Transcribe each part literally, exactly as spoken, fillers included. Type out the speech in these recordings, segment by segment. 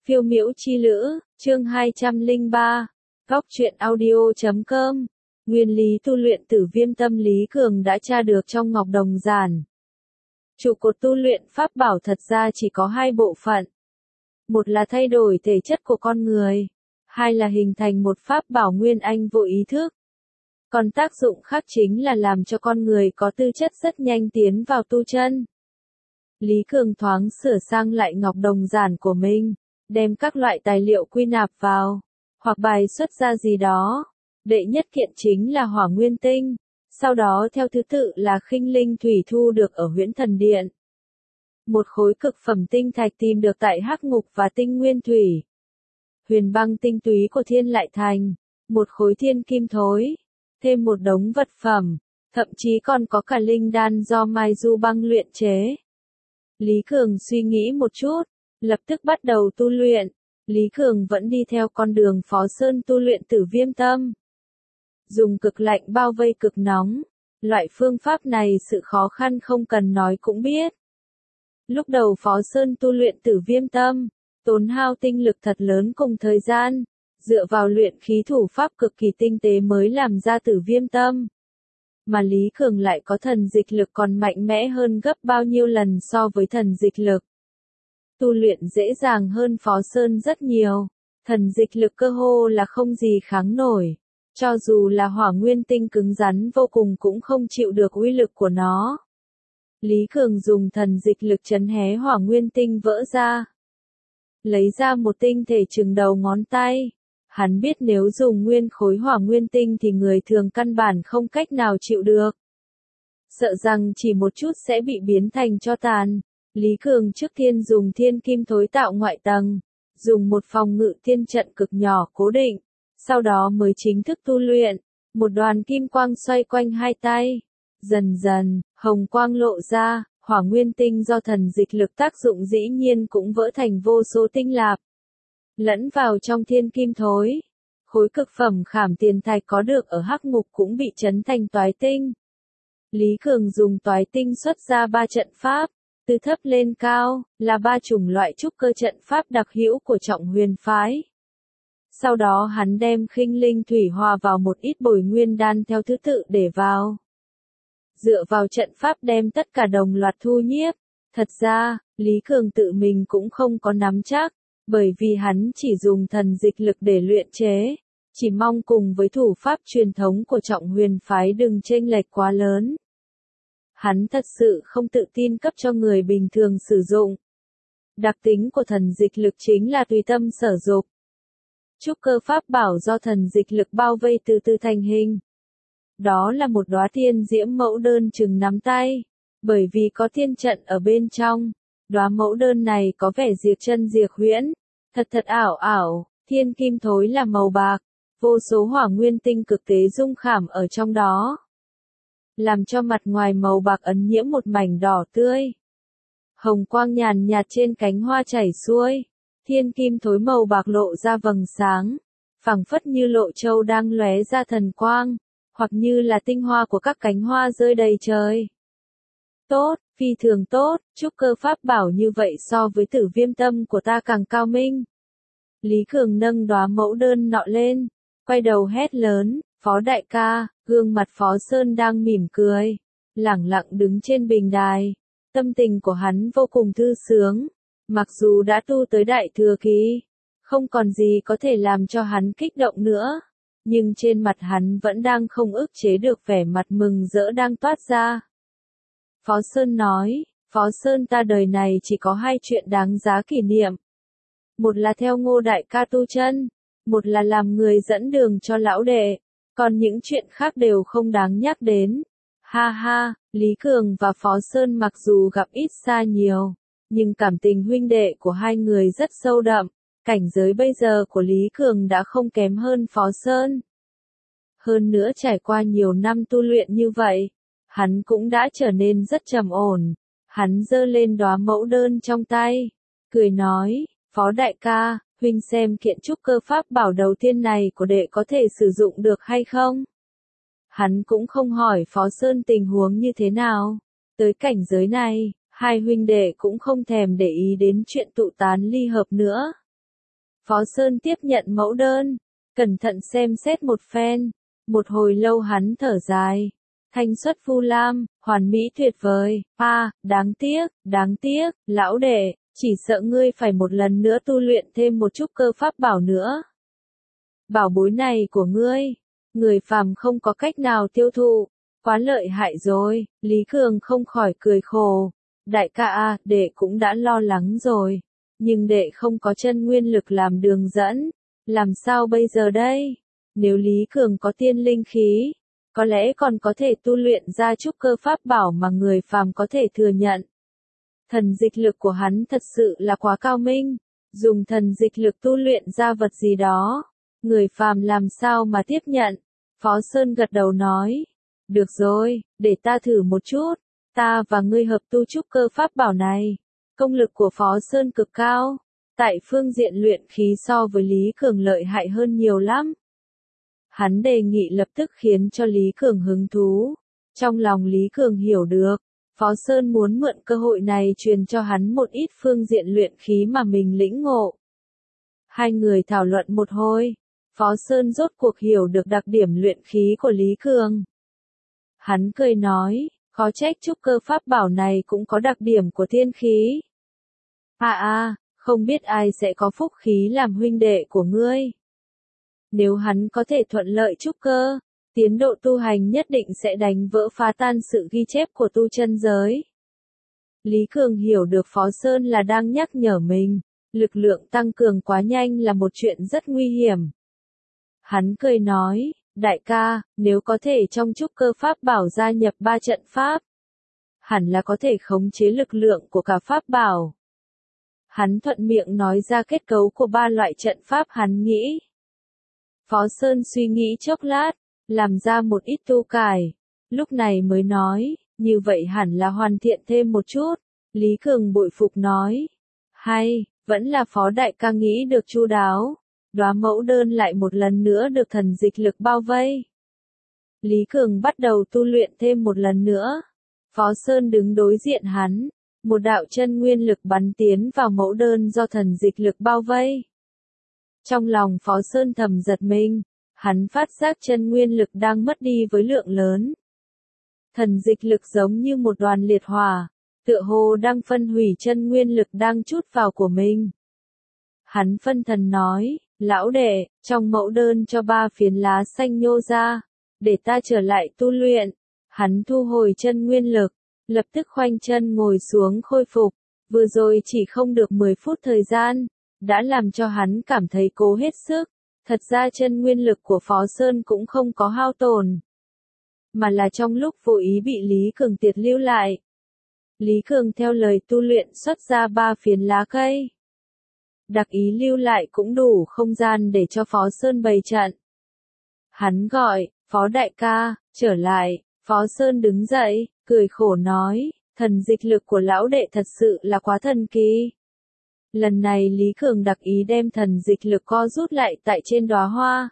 Phiêu miễu chi lữ, chương hai trăm lẻ ba, góc truyện audio chấm com. Nguyên lý tu luyện tử viêm tâm Lý Cường đã tra được trong Ngọc Đồng Giản. Trụ cột tu luyện pháp bảo thật ra chỉ có hai bộ phận. Một là thay đổi thể chất của con người, hai là hình thành một pháp bảo nguyên anh vô ý thức. Còn tác dụng khác chính là làm cho con người có tư chất rất nhanh tiến vào tu chân. Lý Cường thoáng sửa sang lại Ngọc Đồng Giản của mình, đem các loại tài liệu quy nạp vào, hoặc bài xuất ra gì đó. Đệ nhất kiện chính là hỏa nguyên tinh, sau đó theo thứ tự là khinh linh thủy thu được ở Huyễn Thần Điện. Một khối cực phẩm tinh thạch tìm được tại Hắc Ngục và tinh nguyên thủy. Huyền băng tinh túy của Thiên Lại Thành, một khối thiên kim thối, thêm một đống vật phẩm, thậm chí còn có cả linh đan do Mai Du băng luyện chế. Lý Cường suy nghĩ một chút, lập tức bắt đầu tu luyện. Lý Cường vẫn đi theo con đường Phó Sơn tu luyện tử viêm tâm. Dùng cực lạnh bao vây cực nóng. Loại phương pháp này sự khó khăn không cần nói cũng biết. Lúc đầu Phó Sơn tu luyện tử viêm tâm, tốn hao tinh lực thật lớn cùng thời gian, dựa vào luyện khí thủ pháp cực kỳ tinh tế mới làm ra tử viêm tâm. Mà Lý Cường lại có thần dịch lực còn mạnh mẽ hơn gấp bao nhiêu lần so với thần dịch lực. Tu luyện dễ dàng hơn Phó Sơn rất nhiều, thần dịch lực cơ hồ là không gì kháng nổi. Cho dù là hỏa nguyên tinh cứng rắn vô cùng cũng không chịu được uy lực của nó. Lý Cường dùng thần dịch lực chấn hé hỏa nguyên tinh vỡ ra. Lấy ra một tinh thể chừng đầu ngón tay. Hắn biết nếu dùng nguyên khối hỏa nguyên tinh thì người thường căn bản không cách nào chịu được. Sợ rằng chỉ một chút sẽ bị biến thành tro tàn. Lý Cường trước tiên dùng thiên kim thối tạo ngoại tầng, dùng một phòng ngự thiên trận cực nhỏ cố định, sau đó mới chính thức tu luyện. Một đoàn kim quang xoay quanh hai tay, dần dần, hồng quang lộ ra, hỏa nguyên tinh do thần dịch lực tác dụng dĩ nhiên cũng vỡ thành vô số tinh lạp. Lẫn vào trong thiên kim thối, khối cực phẩm khảm tiền thạch có được ở Hắc Ngục cũng bị chấn thành toái tinh. Lý Cường dùng toái tinh xuất ra ba trận pháp. Từ thấp lên cao, là ba chủng loại trúc cơ trận pháp đặc hữu của Trọng Huyền phái. Sau đó hắn đem khinh linh thủy hòa vào một ít bồi nguyên đan theo thứ tự để vào. Dựa vào trận pháp đem tất cả đồng loạt thu nhiếp. Thật ra, Lý Cường tự mình cũng không có nắm chắc, bởi vì hắn chỉ dùng thần dịch lực để luyện chế. Chỉ mong cùng với thủ pháp truyền thống của Trọng Huyền phái đừng chênh lệch quá lớn. Hắn thật sự không tự tin cấp cho người bình thường sử dụng. Đặc tính của thần dịch lực chính là tùy tâm sở dục. Trúc cơ pháp bảo do thần dịch lực bao vây từ từ thành hình. Đó là một đóa thiên diễm mẫu đơn chừng nắm tay. Bởi vì có thiên trận ở bên trong, đóa mẫu đơn này có vẻ diệt chân diệt huyễn. Thật thật ảo ảo, thiên kim thối là màu bạc. Vô số hỏa nguyên tinh cực tế dung khảm ở trong đó. Làm cho mặt ngoài màu bạc ấn nhiễm một mảnh đỏ tươi. Hồng quang nhàn nhạt trên cánh hoa chảy xuôi, thiên kim thối màu bạc lộ ra vầng sáng, phảng phất như lộ châu đang lóe ra thần quang, hoặc như là tinh hoa của các cánh hoa rơi đầy trời. Tốt, phi thường tốt, trúc cơ pháp bảo như vậy so với tử viêm tâm của ta càng cao minh. Lý Cường nâng đóa mẫu đơn nọ lên, quay đầu hét lớn. Phó đại ca, gương mặt Phó Sơn đang mỉm cười, lẳng lặng đứng trên bình đài. Tâm tình của hắn vô cùng thư sướng. Mặc dù đã tu tới đại thừa kỳ, không còn gì có thể làm cho hắn kích động nữa. Nhưng trên mặt hắn vẫn đang không ức chế được vẻ mặt mừng rỡ đang toát ra. Phó Sơn nói, Phó Sơn ta đời này chỉ có hai chuyện đáng giá kỷ niệm. Một là theo Ngô đại ca tu chân, một là làm người dẫn đường cho lão đệ. Còn những chuyện khác đều không đáng nhắc đến. Ha ha, Lý Cường và Phó Sơn mặc dù gặp ít xa nhiều, nhưng cảm tình huynh đệ của hai người rất sâu đậm. Cảnh giới bây giờ của Lý Cường đã không kém hơn Phó Sơn. Hơn nữa trải qua nhiều năm tu luyện như vậy, hắn cũng đã trở nên rất trầm ổn. Hắn giơ lên đóa mẫu đơn trong tay, cười nói, Phó đại ca, huynh xem kiện trúc cơ pháp bảo đầu tiên này của đệ có thể sử dụng được hay không? Hắn cũng không hỏi Phó Sơn tình huống như thế nào. Tới cảnh giới này, hai huynh đệ cũng không thèm để ý đến chuyện tụ tán ly hợp nữa. Phó Sơn tiếp nhận mẫu đơn, cẩn thận xem xét một phen, một hồi lâu hắn thở dài. Thanh xuất Vu Lam, hoàn mỹ tuyệt vời, a, à, đáng tiếc, đáng tiếc, lão đệ, chỉ sợ ngươi phải một lần nữa tu luyện thêm một chút cơ pháp bảo nữa. Bảo bối này của ngươi, người phàm không có cách nào tiêu thụ, quá lợi hại rồi, Lý Cường không khỏi cười khổ. Đại ca a, đệ cũng đã lo lắng rồi, nhưng đệ không có chân nguyên lực làm đường dẫn, làm sao bây giờ đây? Nếu Lý Cường có tiên linh khí, có lẽ còn có thể tu luyện ra chút cơ pháp bảo mà người phàm có thể thừa nhận. Thần dịch lực của hắn thật sự là quá cao minh, dùng thần dịch lực tu luyện ra vật gì đó, người phàm làm sao mà tiếp nhận? Phó Sơn gật đầu nói, được rồi, để ta thử một chút, ta và ngươi hợp tu chút cơ pháp bảo này. Công lực của Phó Sơn cực cao, tại phương diện luyện khí so với Lý Cường lợi hại hơn nhiều lắm. Hắn đề nghị lập tức khiến cho Lý Cường hứng thú. Trong lòng Lý Cường hiểu được, Phó Sơn muốn mượn cơ hội này truyền cho hắn một ít phương diện luyện khí mà mình lĩnh ngộ. Hai người thảo luận một hồi, Phó Sơn rốt cuộc hiểu được đặc điểm luyện khí của Lý Cường. Hắn cười nói, khó trách chút cơ pháp bảo này cũng có đặc điểm của thiên khí. À à, không biết ai sẽ có phúc khí làm huynh đệ của ngươi. Nếu hắn có thể thuận lợi trúc cơ, tiến độ tu hành nhất định sẽ đánh vỡ phá tan sự ghi chép của tu chân giới. Lý Cường hiểu được Phó Sơn là đang nhắc nhở mình, lực lượng tăng cường quá nhanh là một chuyện rất nguy hiểm. Hắn cười nói, đại ca, nếu có thể trong trúc cơ pháp bảo gia nhập ba trận pháp, hẳn là có thể khống chế lực lượng của cả pháp bảo. Hắn thuận miệng nói ra kết cấu của ba loại trận pháp hắn nghĩ. Phó Sơn suy nghĩ chốc lát, làm ra một ít tu cải, lúc này mới nói, như vậy hẳn là hoàn thiện thêm một chút. Lý Cường bội phục nói, hay, vẫn là Phó đại ca nghĩ được chu đáo. Đóa mẫu đơn lại một lần nữa được thần dịch lực bao vây. Lý Cường bắt đầu tu luyện thêm một lần nữa. Phó Sơn đứng đối diện hắn, một đạo chân nguyên lực bắn tiến vào mẫu đơn do thần dịch lực bao vây. Trong lòng Phó Sơn thầm giật mình, hắn phát giác chân nguyên lực đang mất đi với lượng lớn. Thần dịch lực giống như một đoàn liệt hỏa, tựa hồ đang phân hủy chân nguyên lực đang trút vào của mình. Hắn phân thần nói, lão đệ, trong mẫu đơn cho ba phiến lá xanh nhô ra, để ta trở lại tu luyện. Hắn thu hồi chân nguyên lực, lập tức khoanh chân ngồi xuống khôi phục, vừa rồi chỉ không được mười phút thời gian, đã làm cho hắn cảm thấy cố hết sức. Thật ra chân nguyên lực của Phó Sơn cũng không có hao tổn, mà là trong lúc vô ý bị Lý Cường tiệt lưu lại. Lý Cường theo lời tu luyện xuất ra ba phiến lá cây. Đặc ý lưu lại cũng đủ không gian để cho Phó Sơn bày trận. Hắn gọi, Phó đại ca, trở lại. Phó Sơn đứng dậy, cười khổ nói, thần dịch lực của lão đệ thật sự là quá thần kỳ. Lần này Lý Cường đặc ý đem thần dịch lực co rút lại tại trên đóa hoa.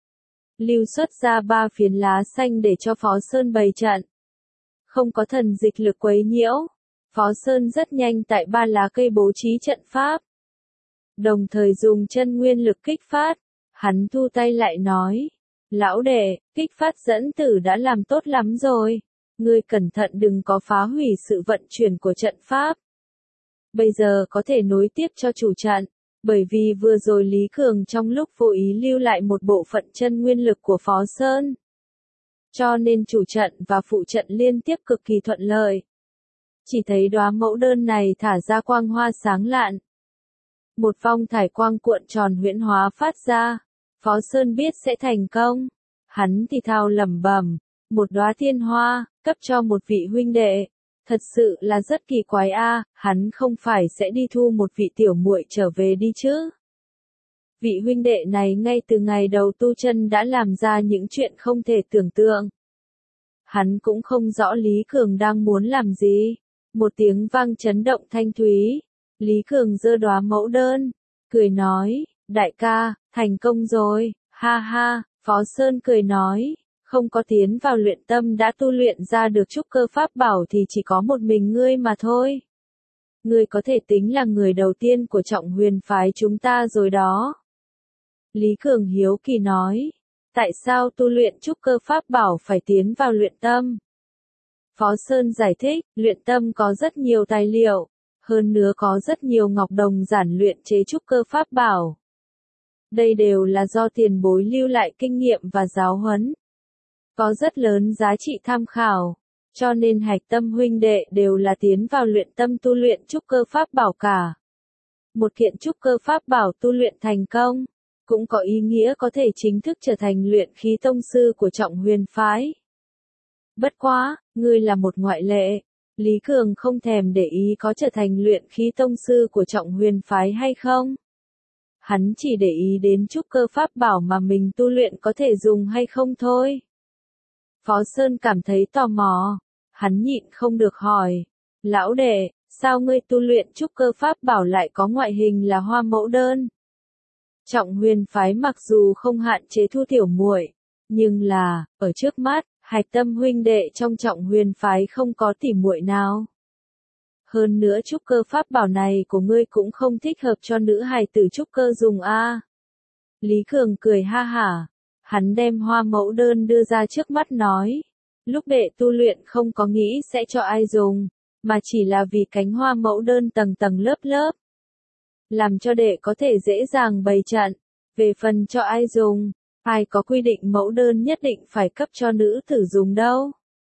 Lưu xuất ra ba phiến lá xanh để cho Phó Sơn bày trận. Không có thần dịch lực quấy nhiễu, Phó Sơn rất nhanh tại ba lá cây bố trí trận pháp. Đồng thời dùng chân nguyên lực kích phát, hắn thu tay lại nói, lão đệ, kích phát dẫn tử đã làm tốt lắm rồi, ngươi cẩn thận đừng có phá hủy sự vận chuyển của trận pháp. Bây giờ có thể nối tiếp cho chủ trận, bởi vì vừa rồi Lý Cường trong lúc vô ý lưu lại một bộ phận chân nguyên lực của Phó Sơn. Cho nên chủ trận và phụ trận liên tiếp cực kỳ thuận lợi. Chỉ thấy đóa mẫu đơn này thả ra quang hoa sáng lạn. Một vong thải quang cuộn tròn huyễn hóa phát ra, Phó Sơn biết sẽ thành công. Hắn thì thào lẩm bẩm, một đóa thiên hoa, cấp cho một vị huynh đệ. Thật sự là rất kỳ quái a, hắn không phải sẽ đi thu một vị tiểu muội trở về đi chứ? Vị huynh đệ này ngay từ ngày đầu tu chân đã làm ra những chuyện không thể tưởng tượng. Hắn cũng không rõ Lý Cường đang muốn làm gì. Một tiếng vang chấn động thanh thúy. Lý Cường giơ đóa mẫu đơn, cười nói, đại ca, thành công rồi, ha ha. Phó Sơn cười nói, không có tiến vào luyện tâm đã tu luyện ra được trúc cơ pháp bảo thì chỉ có một mình ngươi mà thôi. Ngươi có thể tính là người đầu tiên của Trọng Huyền phái chúng ta rồi đó. Lý Cường hiếu kỳ nói. Tại sao tu luyện trúc cơ pháp bảo phải tiến vào luyện tâm? Phó Sơn giải thích, luyện tâm có rất nhiều tài liệu, hơn nữa có rất nhiều ngọc đồng giản luyện chế trúc cơ pháp bảo. Đây đều là do tiền bối lưu lại kinh nghiệm và giáo huấn. Có rất lớn giá trị tham khảo, cho nên Hạch Tâm huynh đệ đều là tiến vào luyện tâm tu luyện trúc cơ pháp bảo cả. Một kiện trúc cơ pháp bảo tu luyện thành công, cũng có ý nghĩa có thể chính thức trở thành luyện khí tông sư của Trọng Huyền phái. Bất quá, ngươi là một ngoại lệ. Lý Cường không thèm để ý có trở thành luyện khí tông sư của Trọng Huyền phái hay không. Hắn chỉ để ý đến trúc cơ pháp bảo mà mình tu luyện có thể dùng hay không thôi. Phó Sơn cảm thấy tò mò, hắn nhịn không được hỏi, lão đệ, sao ngươi tu luyện trúc cơ pháp bảo lại có ngoại hình là hoa mẫu đơn? Trọng Huyền phái mặc dù không hạn chế Thu tiểu muội, nhưng là, ở trước mắt, Hạch Tâm huynh đệ trong Trọng Huyền phái không có tỉ muội nào. Hơn nữa trúc cơ pháp bảo này của ngươi cũng không thích hợp cho nữ hài tử trúc cơ dùng a. Lý Cường cười ha hả, hắn đem hoa mẫu đơn đưa ra trước mắt nói, lúc đệ tu luyện không có nghĩ sẽ cho ai dùng, mà chỉ là vì cánh hoa mẫu đơn tầng tầng lớp lớp. Làm cho đệ có thể dễ dàng bày trận, về phần cho ai dùng, ai có quy định mẫu đơn nhất định phải cấp cho nữ tử dùng đâu.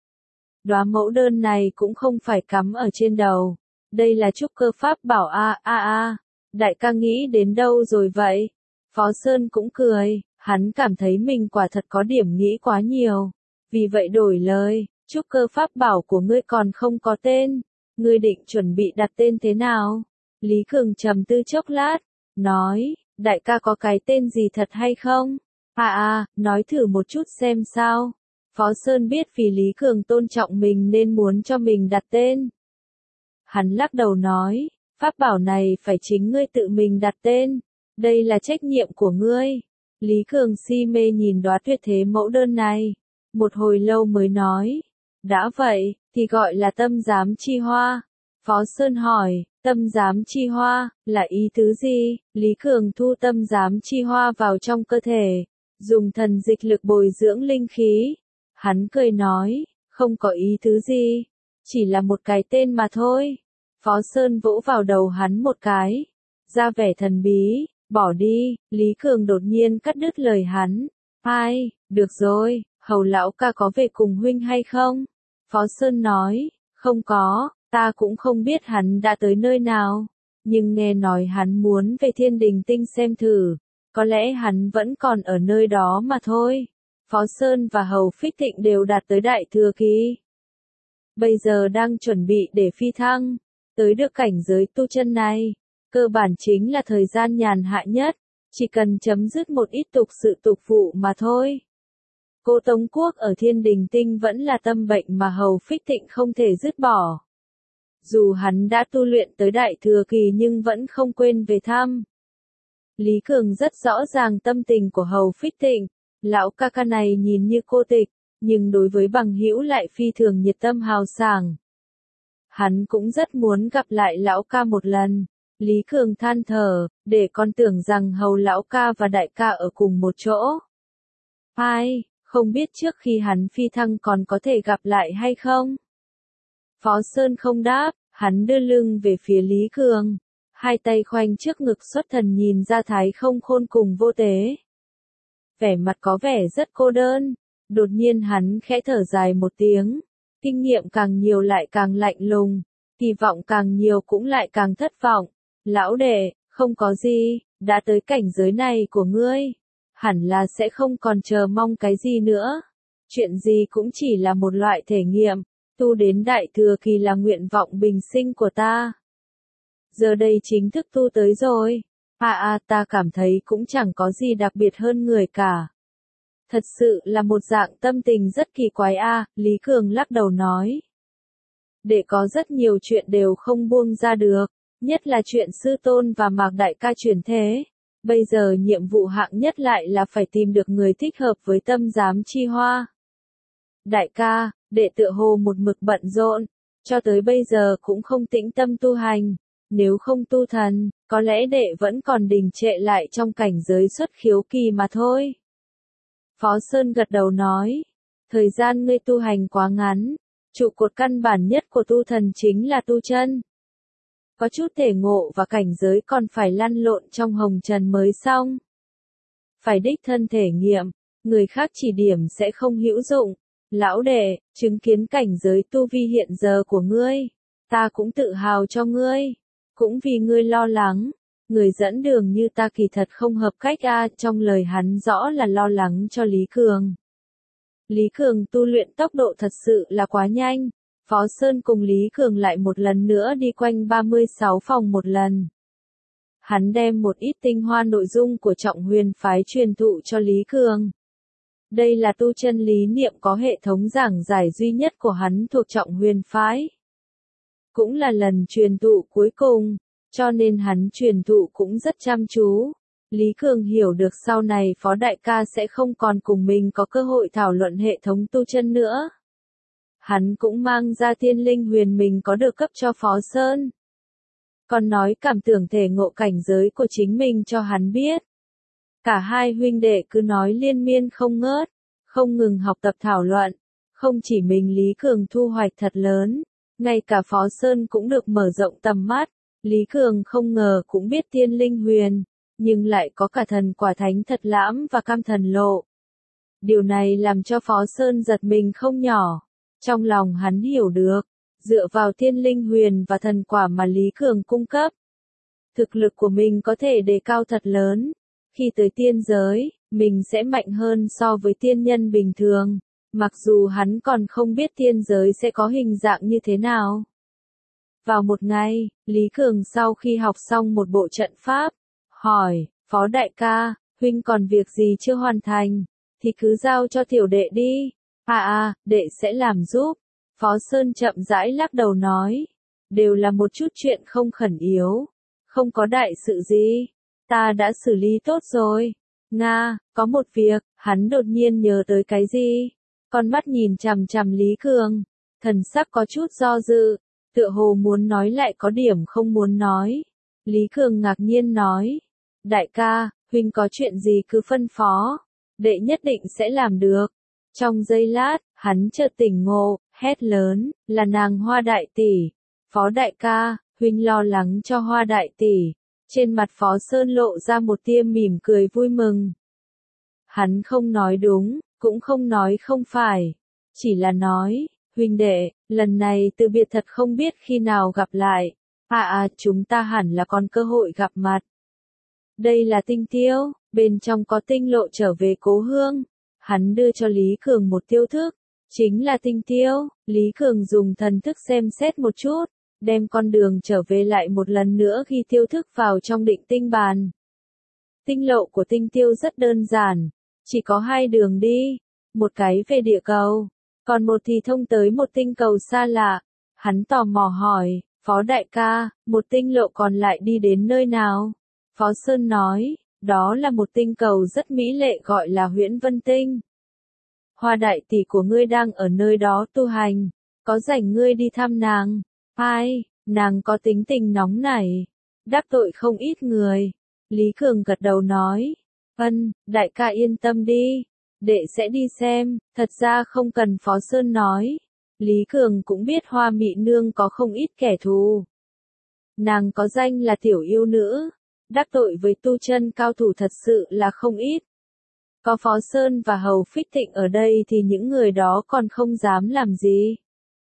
Đóa mẫu đơn này cũng không phải cắm ở trên đầu, đây là trúc cơ pháp bảo a a a, đại ca nghĩ đến đâu rồi vậy? Phó Sơn cũng cười, hắn cảm thấy mình quả thật có điểm nghĩ quá nhiều, vì vậy đổi lời, trúc cơ pháp bảo của ngươi còn không có tên, ngươi định chuẩn bị đặt tên thế nào? Lý Cường trầm tư chốc lát, nói, đại ca có cái tên gì thật hay không? À à, nói thử một chút xem sao. Phó Sơn biết vì Lý Cường tôn trọng mình nên muốn cho mình đặt tên. Hắn lắc đầu nói, pháp bảo này phải chính ngươi tự mình đặt tên, đây là trách nhiệm của ngươi. Lý Cường si mê nhìn đóa tuyệt thế mẫu đơn này, một hồi lâu mới nói, đã vậy, thì gọi là tâm giám chi hoa. Phó Sơn hỏi, tâm giám chi hoa, là ý tứ gì? Lý Cường thu tâm giám chi hoa vào trong cơ thể, dùng thần dịch lực bồi dưỡng linh khí. Hắn cười nói, không có ý tứ gì, chỉ là một cái tên mà thôi. Phó Sơn vỗ vào đầu hắn một cái, ra vẻ thần bí, bỏ đi. Lý Cường đột nhiên cắt đứt lời hắn, ai, được rồi, Hầu lão ca có về cùng huynh hay không? Phó Sơn nói, không có, ta cũng không biết hắn đã tới nơi nào, nhưng nghe nói hắn muốn về Thiên Đình Tinh xem thử, có lẽ hắn vẫn còn ở nơi đó mà thôi. Phó Sơn và Hầu Phích Thịnh đều đạt tới đại thừa kỳ. Bây giờ đang chuẩn bị để phi thăng, tới được cảnh giới tu chân này, cơ bản chính là thời gian nhàn hạ nhất, chỉ cần chấm dứt một ít tục sự tục vụ mà thôi. Cô Tống Quốc ở Thiên Đình Tinh vẫn là tâm bệnh mà Hầu Phích Thịnh không thể dứt bỏ. Dù hắn đã tu luyện tới đại thừa kỳ nhưng vẫn không quên về thăm. Lý Cường rất rõ ràng tâm tình của Hầu Phích Thịnh, lão ca ca này nhìn như cô tịch, nhưng đối với bằng hữu lại phi thường nhiệt tâm hào sảng. Hắn cũng rất muốn gặp lại lão ca một lần. Lý Cường than thở, để con tưởng rằng Hầu lão ca và đại ca ở cùng một chỗ. Ai, không biết trước khi hắn phi thăng còn có thể gặp lại hay không? Phó Sơn không đáp, hắn đưa lưng về phía Lý Cường, hai tay khoanh trước ngực xuất thần nhìn ra thái không khôn cùng vô tế. Vẻ mặt có vẻ rất cô đơn, đột nhiên hắn khẽ thở dài một tiếng, kinh nghiệm càng nhiều lại càng lạnh lùng, kỳ vọng càng nhiều cũng lại càng thất vọng. Lão đệ, không có gì, đã tới cảnh giới này của ngươi, hẳn là sẽ không còn chờ mong cái gì nữa. Chuyện gì cũng chỉ là một loại thể nghiệm, tu đến đại thừa kỳ là nguyện vọng bình sinh của ta. Giờ đây chính thức tu tới rồi, à à ta cảm thấy cũng chẳng có gì đặc biệt hơn người cả. Thật sự là một dạng tâm tình rất kỳ quái a, à, Lý Cường lắc đầu nói. Để có rất nhiều chuyện đều không buông ra được, nhất là chuyện sư tôn và Mạc đại ca chuyển thế. Bây giờ nhiệm vụ hạng nhất lại là phải tìm được người thích hợp với tâm giám chi hoa. Đại ca, đệ tựa hồ một mực bận rộn, cho tới bây giờ cũng không tĩnh tâm tu hành, nếu không tu thần, Có lẽ đệ vẫn còn đình trệ lại trong cảnh giới xuất khiếu kỳ mà thôi. Phó Sơn gật đầu nói, thời gian ngươi tu hành quá ngắn, trụ cột căn bản nhất của tu thần chính là tu chân. Có chút thể ngộ và cảnh giới còn phải lăn lộn trong hồng trần mới xong. Phải đích thân thể nghiệm, người khác chỉ điểm sẽ không hữu dụng. Lão đệ, chứng kiến cảnh giới tu vi hiện giờ của ngươi, ta cũng tự hào cho ngươi, cũng vì ngươi lo lắng. Người dẫn đường như ta kỳ thật không hợp cách a, trong lời hắn rõ là lo lắng cho Lý Cường. Lý Cường tu luyện tốc độ thật sự là quá nhanh. Phó Sơn cùng Lý Cường lại một lần nữa đi quanh ba mươi sáu phòng một lần. Hắn đem một ít tinh hoa nội dung của Trọng Huyền phái truyền thụ cho Lý Cường. Đây là tu chân lý niệm có hệ thống giảng giải duy nhất của hắn thuộc Trọng Huyền phái. Cũng là lần truyền thụ cuối cùng, cho nên hắn truyền thụ cũng rất chăm chú. Lý Cường hiểu được sau này Phó Đại ca sẽ không còn cùng mình có cơ hội thảo luận hệ thống tu chân nữa. Hắn cũng mang ra tiên linh huyền mình có được cấp cho Phó Sơn. Còn nói cảm tưởng thể ngộ cảnh giới của chính mình cho hắn biết. Cả hai huynh đệ cứ nói liên miên không ngớt, không ngừng học tập thảo luận. Không chỉ mình Lý Cường thu hoạch thật lớn, ngay cả Phó Sơn cũng được mở rộng tầm mắt. Lý Cường không ngờ cũng biết tiên linh huyền, nhưng lại có cả thần quả thánh thật lãm và cam thần lộ. Điều này làm cho Phó Sơn giật mình không nhỏ. Trong lòng hắn hiểu được, dựa vào tiên linh huyền và thần quả mà Lý Cường cung cấp, thực lực của mình có thể đề cao thật lớn. Khi tới tiên giới, mình sẽ mạnh hơn so với tiên nhân bình thường, mặc dù hắn còn không biết tiên giới sẽ có hình dạng như thế nào. Vào một ngày, Lý Cường sau khi học xong một bộ trận pháp, hỏi, Phó Đại ca, huynh còn việc gì chưa hoàn thành, thì cứ giao cho tiểu đệ đi. À à, đệ sẽ làm giúp. Phó Sơn chậm rãi lắc đầu nói, đều là một chút chuyện không khẩn yếu, không có đại sự gì, ta đã xử lý tốt rồi. Nga, có một việc, hắn đột nhiên nhớ tới cái gì, con mắt nhìn chằm chằm Lý Cường, thần sắc có chút do dự, tựa hồ muốn nói lại có điểm không muốn nói. Lý Cường ngạc nhiên nói, đại ca, huynh có chuyện gì cứ phân phó, đệ nhất định sẽ làm được. Trong giây lát, hắn chợt tỉnh ngộ, hét lớn, là nàng Hoa đại tỷ. Phó Đại ca, huynh lo lắng cho Hoa đại tỷ. Trên mặt Phó Sơn lộ ra một tia mỉm cười vui mừng. Hắn không nói đúng, cũng không nói không phải, chỉ là nói, huynh đệ, lần này từ biệt thật không biết khi nào gặp lại. À à, chúng ta hẳn là còn cơ hội gặp mặt. Đây là tinh tiêu, bên trong có tinh lộ trở về cố hương. Hắn đưa cho Lý Cường một tiêu thức, chính là tinh tiêu. Lý Cường dùng thần thức xem xét một chút, đem con đường trở về lại một lần nữa ghi tiêu thức vào trong định tinh bàn. Tinh lộ của tinh tiêu rất đơn giản, chỉ có hai đường đi, một cái về địa cầu, còn một thì thông tới một tinh cầu xa lạ. Hắn tò mò hỏi, Phó Đại ca, một tinh lộ còn lại đi đến nơi nào? Phó Sơn nói, đó là một tinh cầu rất mỹ lệ gọi là Huyễn Vân Tinh. Hoa đại tỷ của ngươi đang ở nơi đó tu hành, có rảnh ngươi đi thăm nàng. Ai, nàng có tính tình nóng nảy, đắc tội không ít người. Lý Cường gật đầu nói, ân, đại ca yên tâm đi, đệ sẽ đi xem. Thật ra không cần Phó Sơn nói, Lý Cường cũng biết Hoa Mị Nương có không ít kẻ thù. Nàng có danh là tiểu yêu nữ, đắc tội với tu chân cao thủ thật sự là không ít. Có Phó Sơn và Hầu Phích Thịnh ở đây thì những người đó còn không dám làm gì.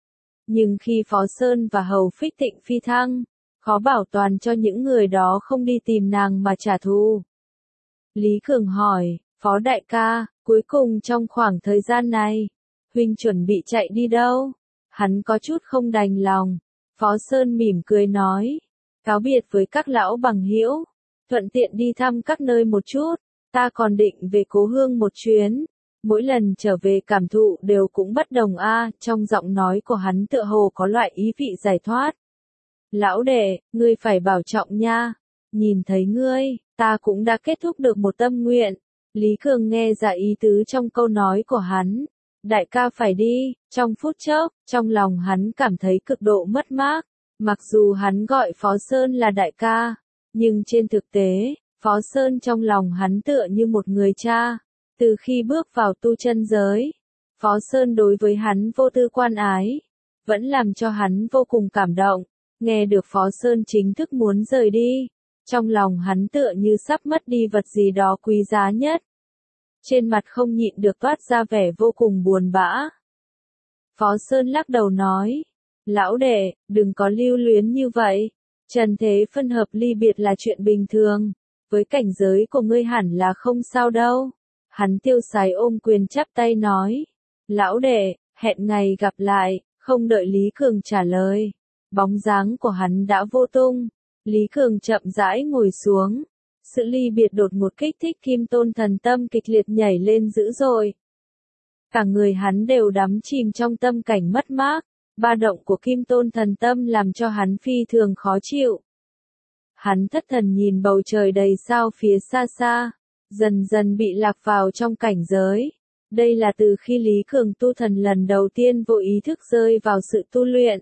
Nhưng khi Phó Sơn và Hầu Phích Thịnh phi thăng, khó bảo toàn cho những người đó không đi tìm nàng mà trả thù. Lý Cường hỏi, Phó Đại ca, cuối cùng trong khoảng thời gian này, huynh chuẩn bị chạy đi đâu? Hắn có chút không đành lòng. Phó Sơn mỉm cười nói, cáo biệt với các lão bằng hữu, thuận tiện đi thăm các nơi một chút. Ta còn định về cố hương một chuyến, mỗi lần trở về cảm thụ đều cũng bất đồng a. Trong giọng nói của hắn tựa hồ có loại ý vị giải thoát. Lão đệ, ngươi phải bảo trọng nha, nhìn thấy ngươi, ta cũng đã kết thúc được một tâm nguyện. Lý Cường nghe ra ý tứ trong câu nói của hắn, đại ca phải đi. Trong phút chốc, trong lòng hắn cảm thấy cực độ mất mát, mặc dù hắn gọi Phó Sơn là đại ca, Nhưng trên thực tế, Phó Sơn trong lòng hắn tựa như một người cha. Từ khi bước vào tu chân giới, Phó Sơn đối với hắn vô tư quan ái, vẫn làm cho hắn vô cùng cảm động. Nghe được Phó Sơn chính thức muốn rời đi, trong lòng hắn tựa như sắp mất đi vật gì đó quý giá nhất. Trên mặt không nhịn được toát ra vẻ vô cùng buồn bã. Phó Sơn lắc đầu nói, lão đệ, đừng có lưu luyến như vậy. Trần thế phân hợp ly biệt là chuyện bình thường, với cảnh giới của ngươi hẳn là không sao đâu. Hắn tiêu sái ôm quyền chắp tay nói, lão đệ, hẹn ngày gặp lại. Không đợi Lý Cường trả lời, bóng dáng của hắn đã vô tung. Lý Cường chậm rãi ngồi xuống. Sự ly biệt đột ngột kích thích Kim Tôn Thần tâm kịch liệt nhảy lên dữ dội. Cả người hắn đều đắm chìm trong tâm cảnh mất mát. Ba động của Kim Tôn Thần tâm làm cho hắn phi thường khó chịu. Hắn thất thần nhìn bầu trời đầy sao phía xa xa, dần dần bị lạc vào trong cảnh giới. Đây là từ khi Lý Cường tu thần lần đầu tiên vô ý thức rơi vào sự tu luyện.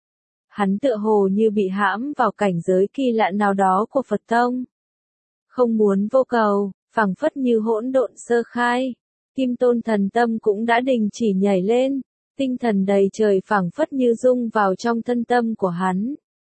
Hắn tựa hồ như bị hãm vào cảnh giới kỳ lạ nào đó của Phật tông. Không muốn vô cầu, phảng phất như hỗn độn sơ khai. Kim Tôn Thần tâm cũng đã đình chỉ nhảy lên, tinh thần đầy trời phảng phất như rung vào trong thân tâm của hắn.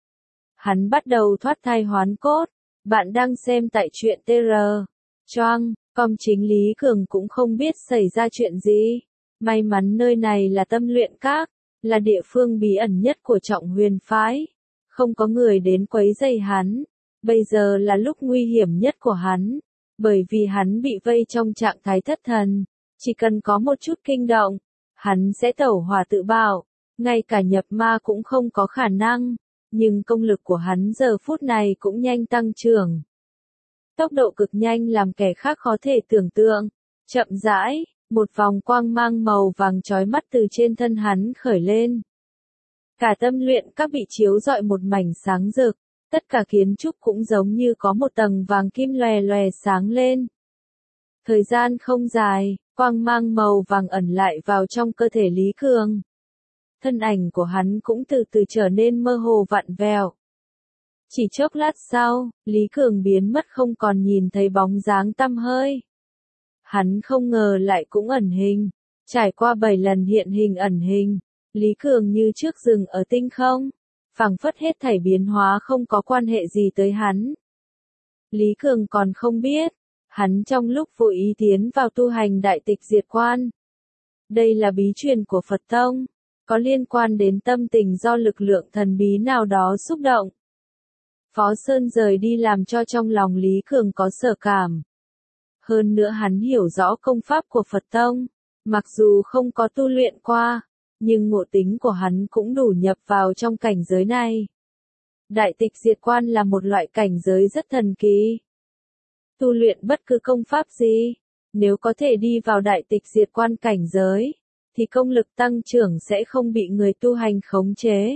Hắn bắt đầu thoát thai hoán cốt. Bạn đang xem tại truyện tê rờ. Choang. Com chính Lý Cường cũng không biết xảy ra chuyện gì. May mắn nơi này là Tâm Luyện Các, là địa phương bí ẩn nhất của Trọng Huyền phái. Không có người đến quấy rầy hắn. Bây giờ là lúc nguy hiểm nhất của hắn. Bởi vì hắn bị vây trong trạng thái thất thần. Chỉ cần có một chút kinh động, hắn sẽ tẩu hỏa tự bạo. Ngay cả nhập ma cũng không có khả năng. Nhưng công lực của hắn giờ phút này cũng nhanh tăng trưởng. Tốc độ cực nhanh làm kẻ khác khó thể tưởng tượng. Chậm rãi, một vòng quang mang màu vàng chói mắt từ trên thân hắn khởi lên. Cả Tâm Luyện Các bị chiếu rọi một mảnh sáng rực, tất cả kiến trúc cũng giống như có một tầng vàng kim lòe lòe sáng lên. Thời gian không dài, quang mang màu vàng ẩn lại vào trong cơ thể Lý Cường. Thân ảnh của hắn cũng từ từ trở nên mơ hồ vặn vẹo. Chỉ chốc lát sau, Lý Cường biến mất không còn nhìn thấy bóng dáng tăm hơi. Hắn không ngờ lại cũng ẩn hình. Trải qua bảy lần hiện hình ẩn hình, Lý Cường như trước rừng ở tinh không. Phảng phất hết thảy biến hóa không có quan hệ gì tới hắn. Lý Cường còn không biết, hắn trong lúc vô ý tiến vào tu hành đại tịch diệt quan. Đây là bí truyền của Phật tông, có liên quan đến tâm tình do lực lượng thần bí nào đó xúc động. Phó Sơn rời đi làm cho trong lòng Lý Cường có sở cảm. Hơn nữa hắn hiểu rõ công pháp của Phật tông, mặc dù không có tu luyện qua, nhưng ngộ tính của hắn cũng đủ nhập vào trong cảnh giới này. Đại tịch diệt quan là một loại cảnh giới rất thần kỳ. Tu luyện bất cứ công pháp gì, nếu có thể đi vào đại tịch diệt quan cảnh giới, thì công lực tăng trưởng sẽ không bị người tu hành khống chế.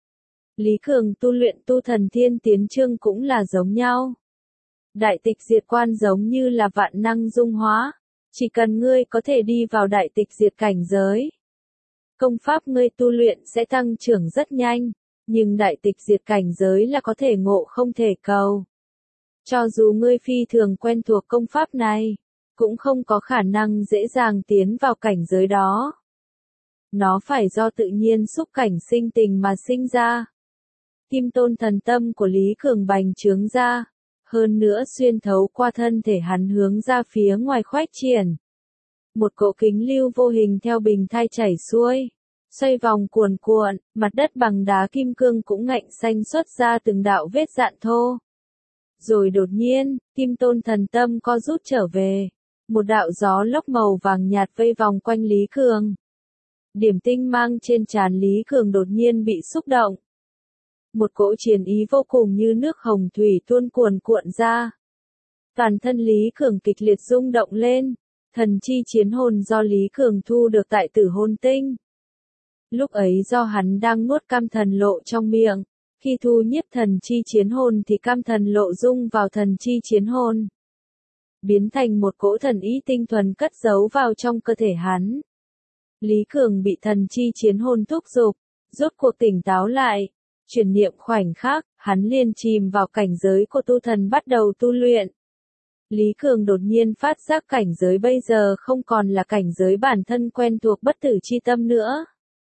Lý Cường tu luyện tu thần thiên tiến chương cũng là giống nhau. Đại tịch diệt quan giống như là vạn năng dung hóa, chỉ cần ngươi có thể đi vào đại tịch diệt cảnh giới, công pháp ngươi tu luyện sẽ tăng trưởng rất nhanh, nhưng đại tịch diệt cảnh giới là có thể ngộ không thể cầu. Cho dù ngươi phi thường quen thuộc công pháp này, cũng không có khả năng dễ dàng tiến vào cảnh giới đó. Nó phải do tự nhiên xúc cảnh sinh tình mà sinh ra. Kim Tôn Thần tâm của Lý Cường bành trướng ra, hơn nữa xuyên thấu qua thân thể hắn hướng ra phía ngoài khoách triển. Một cỗ kính lưu vô hình theo bình thai chảy xuôi, xoay vòng cuồn cuộn, mặt đất bằng đá kim cương cũng ngạnh xanh xuất ra từng đạo vết dạn thô. Rồi đột nhiên, Kim Tôn Thần tâm co rút trở về, một đạo gió lốc màu vàng nhạt vây vòng quanh Lý Cường. Điểm tinh mang trên trán Lý Cường đột nhiên bị xúc động. Một cỗ chiến ý vô cùng như nước hồng thủy tuôn cuồn cuộn ra. Toàn thân Lý Cường kịch liệt rung động lên, thần chi chiến hồn do Lý Cường thu được tại Tử Hồn Tinh. Lúc ấy do hắn đang nuốt cam thần lộ trong miệng, khi thu nhiếp thần chi chiến hồn thì cam thần lộ dung vào thần chi chiến hồn, biến thành một cỗ thần ý tinh thuần cất giấu vào trong cơ thể hắn. Lý Cường bị thần chi chiến hồn thúc giục, rốt cuộc tỉnh táo lại. Chuyển niệm khoảnh khắc, hắn liền chìm vào cảnh giới của tu thần bắt đầu tu luyện. Lý Cường đột nhiên phát giác cảnh giới bây giờ không còn là cảnh giới bản thân quen thuộc bất tử chi tâm nữa,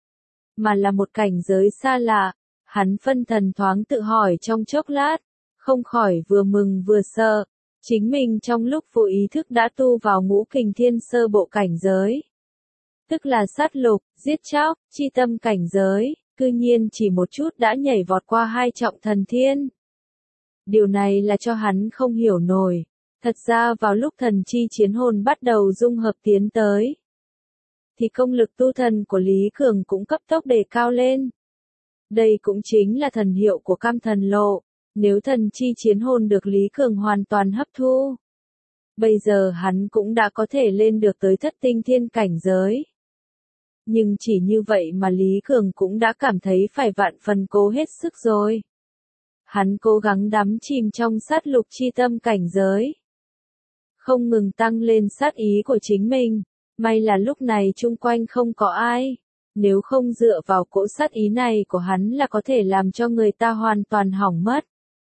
mà là một cảnh giới xa lạ. Hắn phân thần thoáng tự hỏi trong chốc lát, không khỏi vừa mừng vừa sợ. Chính mình trong lúc vô ý thức đã tu vào ngũ kình thiên sơ bộ cảnh giới, tức là sát lục, giết chóc, chi tâm cảnh giới, cư nhiên chỉ một chút đã nhảy vọt qua hai trọng thần thiên. Điều này là cho hắn không hiểu nổi. Thật ra vào lúc thần chi chiến hồn bắt đầu dung hợp tiến tới, thì công lực tu thần của Lý Cường cũng cấp tốc đề cao lên. Đây cũng chính là thần hiệu của cam thần lộ. Nếu thần chi chiến hồn được Lý Cường hoàn toàn hấp thu, bây giờ hắn cũng đã có thể lên được tới thất tinh thiên cảnh giới. Nhưng chỉ như vậy mà Lý Cường cũng đã cảm thấy phải vạn phần cố hết sức rồi. Hắn cố gắng đắm chìm trong sát lục chi tâm cảnh giới, không ngừng tăng lên sát ý của chính mình. May là lúc này chung quanh không có ai. Nếu không dựa vào cỗ sát ý này của hắn là có thể làm cho người ta hoàn toàn hỏng mất.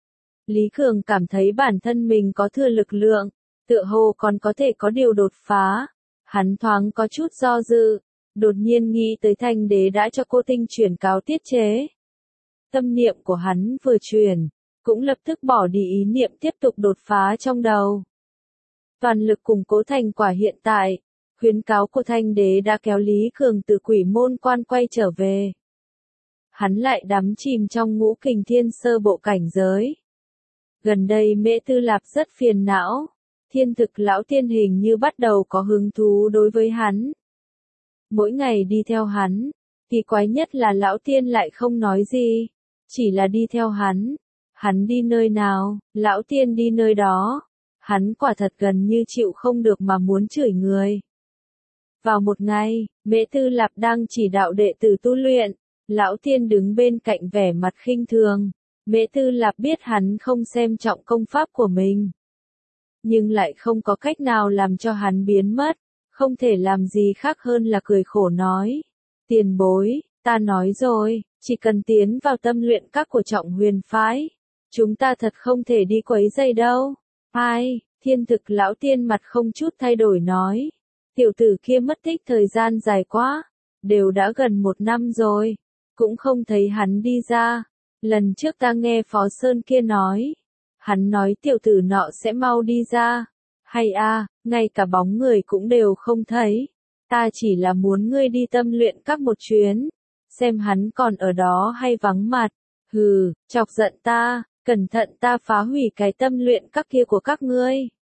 Lý Cường cảm thấy bản thân mình có thừa lực lượng, tựa hồ còn có thể có điều đột phá. Hắn thoáng có chút do dự, đột nhiên nghĩ tới Thanh Đế đã cho cô tinh chuyển cáo tiết chế. Tâm niệm của hắn vừa chuyển, cũng lập tức bỏ đi ý niệm tiếp tục đột phá trong đầu. Toàn lực củng cố thành quả hiện tại, khuyến cáo của Thanh Đế đã kéo Lý Cường từ quỷ môn quan quay trở về. Hắn lại đắm chìm trong ngũ kình thiên sơ bộ cảnh giới. Gần đây Mễ Tư Lạp rất phiền não, Thiên Thực lão tiên hình như bắt đầu có hứng thú đối với hắn. Mỗi ngày đi theo hắn, kỳ quái nhất là lão tiên lại không nói gì, chỉ là đi theo hắn. Hắn đi nơi nào, lão tiên đi nơi đó. Hắn quả thật gần như chịu không được mà muốn chửi người. Vào một ngày, Mễ Tư Lạp đang chỉ đạo đệ tử tu luyện, lão tiên đứng bên cạnh vẻ mặt khinh thường. Mễ Tư Lạp biết hắn không xem trọng công pháp của mình, nhưng lại không có cách nào làm cho hắn biến mất, không thể làm gì khác hơn là cười khổ nói. Tiền bối, ta nói rồi, chỉ cần tiến vào tâm luyện các của Trọng Huyền phái, chúng ta thật không thể đi quấy rầy đâu. Ai, Thiên Thực lão tiên mặt không chút thay đổi nói. Tiểu tử kia mất tích thời gian dài quá, đều đã gần một năm rồi, cũng không thấy hắn đi ra. Lần trước ta nghe Phó Sơn kia nói, hắn nói tiểu tử nọ sẽ mau đi ra. Hay a, ngay cả bóng người cũng đều không thấy. Ta chỉ là muốn ngươi đi tâm luyện các một chuyến, xem hắn còn ở đó hay vắng mặt. Hừ, chọc giận ta, cẩn thận ta phá hủy cái tâm luyện các kia của các ngươi.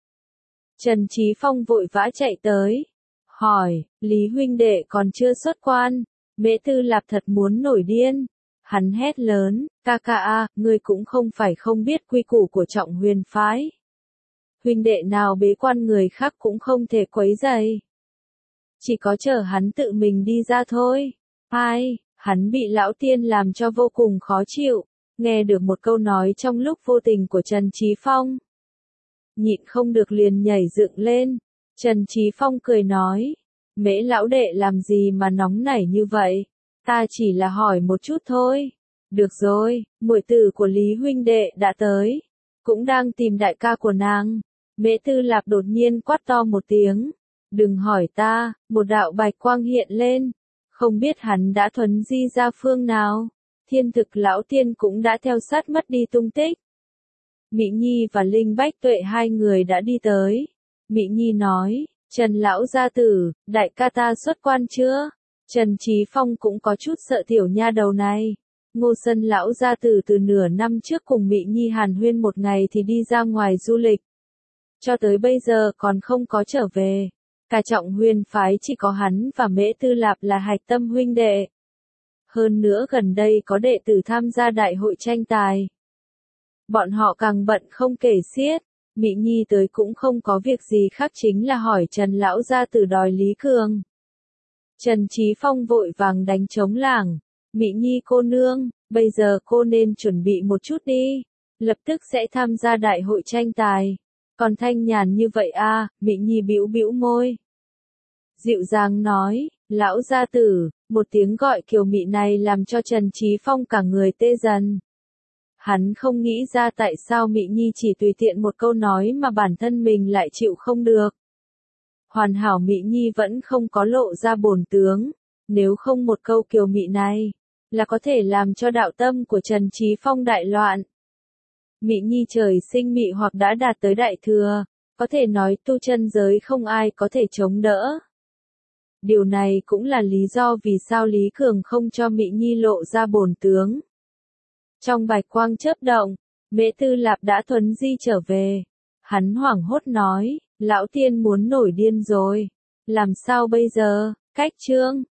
Trần Chí Phong vội vã chạy tới, hỏi, Lý huynh đệ còn chưa xuất quan. Mễ Tư Lạp thật muốn nổi điên. Hắn hét lớn, ca ca a, ngươi cũng không phải không biết quy củ của Trọng Huyền phái. Huynh đệ nào bế quan người khác cũng không thể quấy rầy. Chỉ có chờ hắn tự mình đi ra thôi. Ai, hắn bị lão tiên làm cho vô cùng khó chịu, nghe được một câu nói trong lúc vô tình của Trần Chí Phong. Nhịn không được liền nhảy dựng lên. Trần Chí Phong cười nói, Mễ lão đệ làm gì mà nóng nảy như vậy? Ta chỉ là hỏi một chút thôi. Được rồi, muội tử của Lý huynh đệ đã tới, cũng đang tìm đại ca của nàng. Mễ Tư Lạp đột nhiên quát to một tiếng. Đừng hỏi ta, một đạo bạch quang hiện lên. Không biết hắn đã thuấn di ra phương nào. Thiên Thực lão tiên cũng đã theo sát mất đi tung tích. Mỹ Nhi và Linh Bách Tuệ hai người đã đi tới. Mỹ Nhi nói, Trần lão gia tử, đại ca ta xuất quan chưa? Trần Chí Phong cũng có chút sợ tiểu nha đầu này. Ngô Sân lão gia tử từ nửa năm trước cùng Mỹ Nhi hàn huyên một ngày thì đi ra ngoài du lịch. Cho tới bây giờ còn không có trở về. Cả Trọng Huyền phái chỉ có hắn và Mễ Tư Lạp là hạch tâm huynh đệ. Hơn nữa gần đây có đệ tử tham gia đại hội tranh tài. Bọn họ càng bận không kể xiết. Mỹ Nhi tới cũng không có việc gì khác chính là hỏi Trần lão gia tử đòi Lý Cường. Trần Chí Phong vội vàng đánh trống lảng. Mỹ Nhi cô nương, bây giờ cô nên chuẩn bị một chút đi. Lập tức sẽ tham gia đại hội tranh tài. Còn thanh nhàn như vậy a, Mỹ Nhi bĩu bĩu môi. Dịu dàng nói, lão gia tử, một tiếng gọi kiều mị này làm cho Trần Chí Phong cả người tê dần. Hắn không nghĩ ra tại sao Mị Nhi chỉ tùy tiện một câu nói mà bản thân mình lại chịu không được. Hoàn hảo Mị Nhi vẫn không có lộ ra bổn tướng, nếu không một câu kiều mị này, là có thể làm cho đạo tâm của Trần Trí Phong đại loạn. Mị Nhi trời sinh mị hoặc đã đạt tới đại thừa, có thể nói tu chân giới không ai có thể chống đỡ. Điều này cũng là lý do vì sao Lý Cường không cho Mị Nhi lộ ra bổn tướng. Trong bạch quang chớp động, Mễ Tư Lạp đã thuấn di trở về. Hắn hoảng hốt nói, lão tiên muốn nổi điên rồi. Làm sao bây giờ, cách trương,